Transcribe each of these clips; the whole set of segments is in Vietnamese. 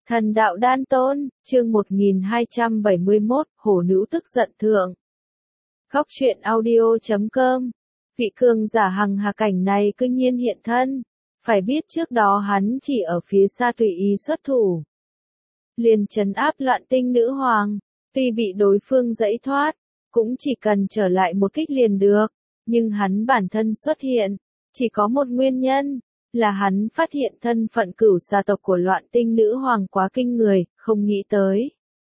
Thần đạo đan tôn, chương 1271, hổ nữ tức giận thượng. Góc truyện audio.com. Vị cường giả hằng hà cảnh này cư nhiên hiện thân. Phải biết trước đó hắn chỉ ở phía xa tùy ý xuất thủ. Liền trấn áp Loạn Tinh nữ hoàng. Tuy bị đối phương dãy thoát, cũng chỉ cần trở lại một kích liền được. Nhưng hắn bản thân xuất hiện, chỉ có một nguyên nhân. Là hắn phát hiện thân phận cửu xà tộc của Loạn Tinh nữ hoàng quá kinh người, không nghĩ tới.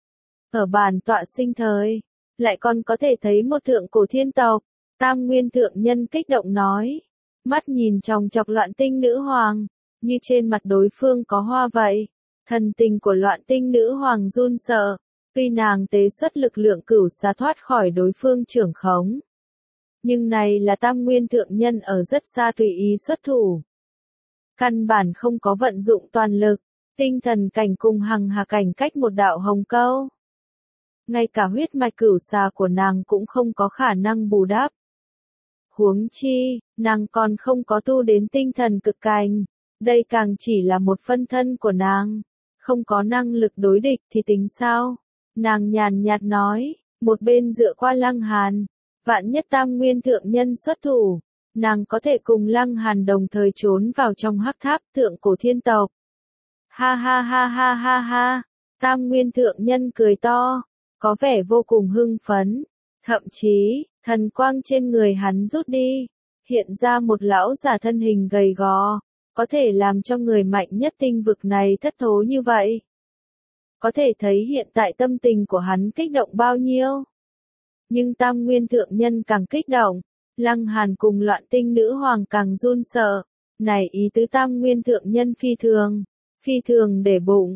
Ở bản tọa sinh thời, lại còn có thể thấy một thượng cổ thiên tộc. Tam Nguyên thượng nhân kích động nói, mắt nhìn chòng chọc Loạn Tinh nữ hoàng, như trên mặt đối phương có hoa vậy. Thần tình của Loạn Tinh nữ hoàng run sợ, tuy nàng tế xuất lực lượng cửu xà thoát khỏi đối phương trưởng khống. Nhưng này là Tam Nguyên thượng nhân ở rất xa tùy ý xuất thủ. Căn bản không có vận dụng toàn lực, tinh thần cảnh cùng hằng hà cảnh cách một đạo hồng câu. Ngay cả huyết mạch cửu xà của nàng cũng không có khả năng bù đắp. Huống chi, nàng còn không có tu đến tinh thần cực cảnh, đây càng chỉ là một phân thân của nàng, không có năng lực đối địch thì tính sao? Nàng nhàn nhạt nói, một bên dựa qua Lăng Hàn, vạn nhất Tam Nguyên thượng nhân xuất thủ. Nàng có thể cùng Lăng Hàn đồng thời trốn vào trong hắc tháp thượng cổ thiên tộc. Ha ha ha ha ha ha, Tam Nguyên thượng nhân cười to, có vẻ vô cùng hưng phấn. Thậm chí, thần quang trên người hắn rút đi, hiện ra một lão giả thân hình gầy gò, có thể làm cho người mạnh nhất tinh vực này thất thố như vậy. Có thể thấy hiện tại tâm tình của hắn kích động bao nhiêu. Nhưng Tam Nguyên thượng nhân càng kích động. Lăng Hàn cùng Loạn Tinh nữ hoàng càng run sợ, này ý tứ Tam Nguyên thượng nhân phi thường để bụng,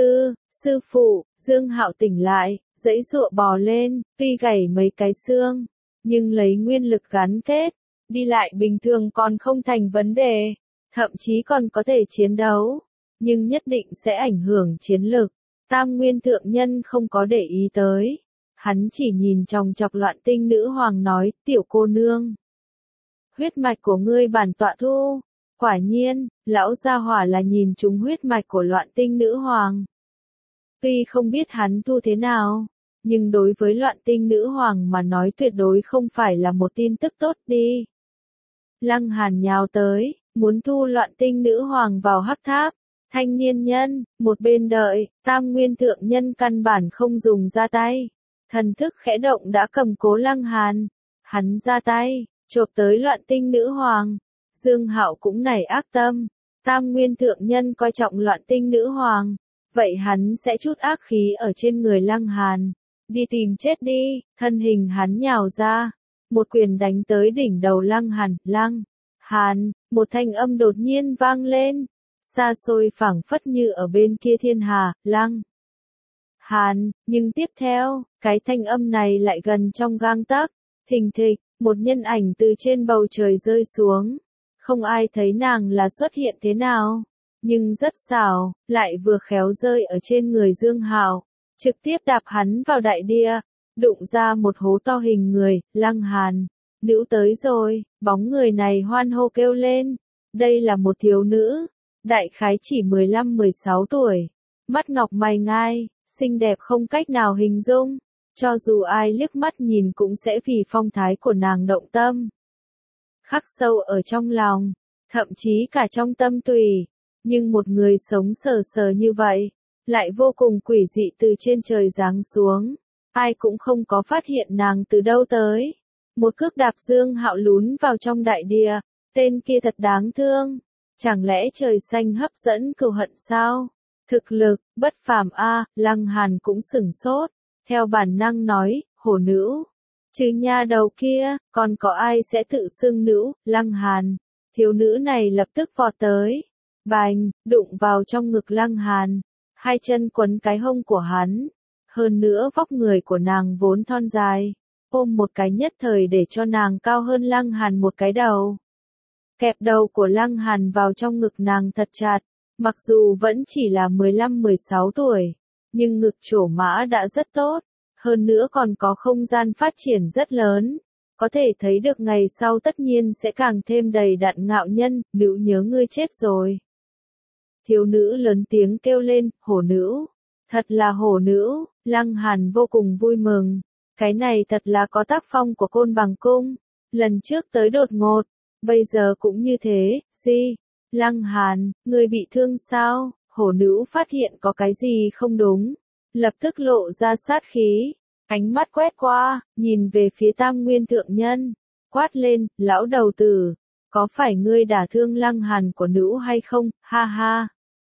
sư phụ, Dương Hạo tỉnh lại, dãy dụa bò lên, tuy gãy mấy cái xương, nhưng lấy nguyên lực gắn kết, đi lại bình thường còn không thành vấn đề, thậm chí còn có thể chiến đấu, nhưng nhất định sẽ ảnh hưởng chiến lực. Tam Nguyên thượng nhân không có để ý tới. Hắn chỉ nhìn chòng chọc Loạn Tinh nữ hoàng nói, tiểu cô nương. Huyết mạch của ngươi bản tọa thu. Quả nhiên, lão gia hỏa là nhìn trúng huyết mạch của Loạn Tinh nữ hoàng. Tuy không biết hắn thu thế nào, nhưng đối với Loạn Tinh nữ hoàng mà nói tuyệt đối không phải là một tin tức tốt đi. Lăng Hàn nhào tới, muốn thu Loạn Tinh nữ hoàng vào hắc tháp. Thanh niên nhân, một bên đợi, Tam Nguyên thượng nhân căn bản không dùng ra tay. Thần thức khẽ động đã cầm cố Lăng Hàn. Hắn ra tay, chộp tới Loạn Tinh nữ hoàng. Dương Hạo cũng nảy ác tâm. Tam Nguyên thượng nhân coi trọng Loạn Tinh nữ hoàng. Vậy hắn sẽ chút ác khí ở trên người Lăng Hàn. Đi tìm chết đi, thân hình hắn nhào ra. Một quyền đánh tới đỉnh đầu Lăng Hàn. Lăng Hàn, một thanh âm đột nhiên vang lên. Xa xôi phảng phất như ở bên kia thiên hà, Lăng Hàn, nhưng tiếp theo, cái thanh âm này lại gần trong gang tấc, thình thịch, một nhân ảnh từ trên bầu trời rơi xuống. Không ai thấy nàng là xuất hiện thế nào, nhưng rất xảo, lại vừa khéo rơi ở trên người Dương Hạo, trực tiếp đạp hắn vào đại địa, đụng ra một hố to hình người. Lăng Hàn, nữ tới rồi, bóng người này hoan hô kêu lên, đây là một thiếu nữ, đại khái chỉ 15-16 tuổi, mắt ngọc mày ngai, xinh đẹp không cách nào hình dung, cho dù ai liếc mắt nhìn cũng sẽ vì phong thái của nàng động tâm. Khắc sâu ở trong lòng, thậm chí cả trong tâm tùy, nhưng một người sống sờ sờ như vậy, lại vô cùng quỷ dị từ trên trời giáng xuống, ai cũng không có phát hiện nàng từ đâu tới. Một cước đạp Dương Hạo lún vào trong đại địa, tên kia thật đáng thương, chẳng lẽ trời xanh hấp dẫn cừu hận sao? Thực lực, bất phàm a. Lăng Hàn cũng sửng sốt, theo bản năng nói, hổ nữ. Trừ nha đầu kia, còn có ai sẽ tự xưng nữ? Lăng Hàn, thiếu nữ này lập tức vọt tới, bành, đụng vào trong ngực Lăng Hàn, hai chân quấn cái hông của hắn, hơn nữa vóc người của nàng vốn thon dài, ôm một cái nhất thời để cho nàng cao hơn Lăng Hàn một cái đầu. Kẹp đầu của Lăng Hàn vào trong ngực nàng thật chặt. Mặc dù vẫn chỉ là 15-16 tuổi, nhưng ngực trổ mã đã rất tốt, hơn nữa còn có không gian phát triển rất lớn, có thể thấy được ngày sau tất nhiên sẽ càng thêm đầy đặn ngạo nhân. Nữ nhớ ngươi chết rồi. Thiếu nữ lớn tiếng kêu lên, hổ nữ. Thật là hổ nữ, Lăng Hàn vô cùng vui mừng. Cái này thật là có tác phong của Côn Bằng Cung. Lần trước tới đột ngột, bây giờ cũng như thế, Lăng Hàn, ngươi bị thương sao? Hổ nữ phát hiện có cái gì không đúng. Lập tức lộ ra sát khí. Ánh mắt quét qua, nhìn về phía Tam Nguyên Thượng Nhân. Quát lên, lão đầu tử. Có phải ngươi đả thương Lăng Hàn của nữ hay không? Ha ha.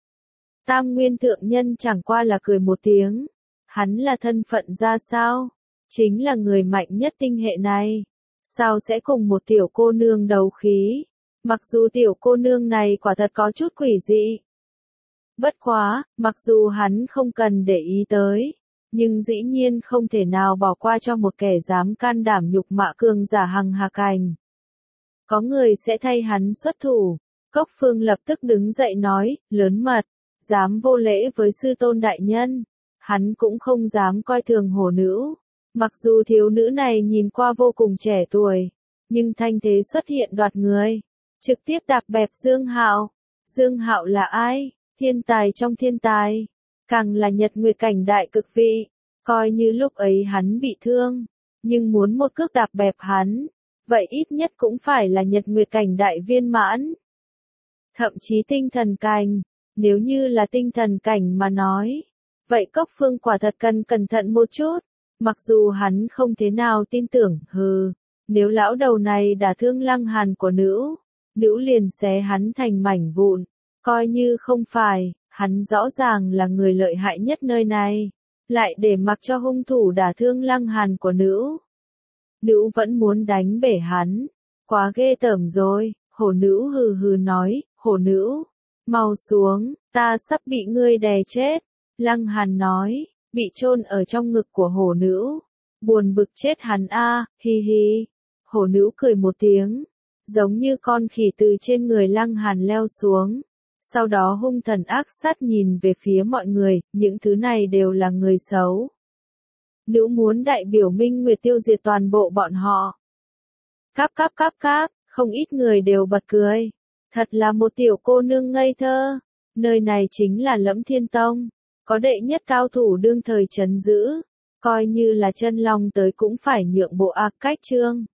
Tam Nguyên Thượng Nhân chẳng qua là cười một tiếng. Hắn là thân phận ra sao? Chính là người mạnh nhất tinh hệ này. Sao sẽ cùng một tiểu cô nương đấu khí? Mặc dù tiểu cô nương này quả thật có chút quỷ dị. Bất quá, mặc dù hắn không cần để ý tới, nhưng dĩ nhiên không thể nào bỏ qua cho một kẻ dám can đảm nhục mạ cường giả Hằng Hà Cảnh. Có người sẽ thay hắn xuất thủ. Cốc Phương lập tức đứng dậy nói, lớn mật, dám vô lễ với sư tôn đại nhân. Hắn cũng không dám coi thường hổ nữ. Mặc dù thiếu nữ này nhìn qua vô cùng trẻ tuổi, nhưng thanh thế xuất hiện đoạt người. Trực tiếp đạp bẹp Dương Hạo. Dương Hạo là ai? Thiên tài trong thiên tài. Càng là Nhật Nguyệt Cảnh đại cực vị. Coi như lúc ấy hắn bị thương, nhưng muốn một cước đạp bẹp hắn, vậy ít nhất cũng phải là Nhật Nguyệt Cảnh đại viên mãn. Thậm chí tinh thần cảnh, nếu như là tinh thần cảnh mà nói, vậy Cốc Phương quả thật cần cẩn thận một chút. Mặc dù hắn không thế nào tin tưởng, nếu lão đầu này đả thương Lăng Hàn của nữ liền xé hắn thành mảnh vụn. Coi như không phải, hắn rõ ràng là người lợi hại nhất nơi này, lại để mặc cho hung thủ đả thương Lăng Hàn của nữ. Nữ vẫn muốn đánh bể hắn, quá ghê tởm rồi. Hổ nữ hừ hừ nói, hổ nữ, mau xuống, ta sắp bị ngươi đè chết. Lăng Hàn nói, bị chôn ở trong ngực của hổ nữ. Buồn bực chết hắn a, hi hi. Hổ nữ cười một tiếng, giống như con khỉ từ trên người Lăng Hàn leo xuống. Sau đó hung thần ác sát nhìn về phía mọi người, những thứ này đều là người xấu. Nữ muốn đại biểu Minh Nguyệt tiêu diệt toàn bộ bọn họ. Cáp, không ít người đều bật cười. Thật là một tiểu cô nương ngây thơ. Nơi này chính là Lẫm Thiên Tông. Có đệ nhất cao thủ đương thời trấn giữ. Coi như là chân long tới cũng phải nhượng bộ cách trương.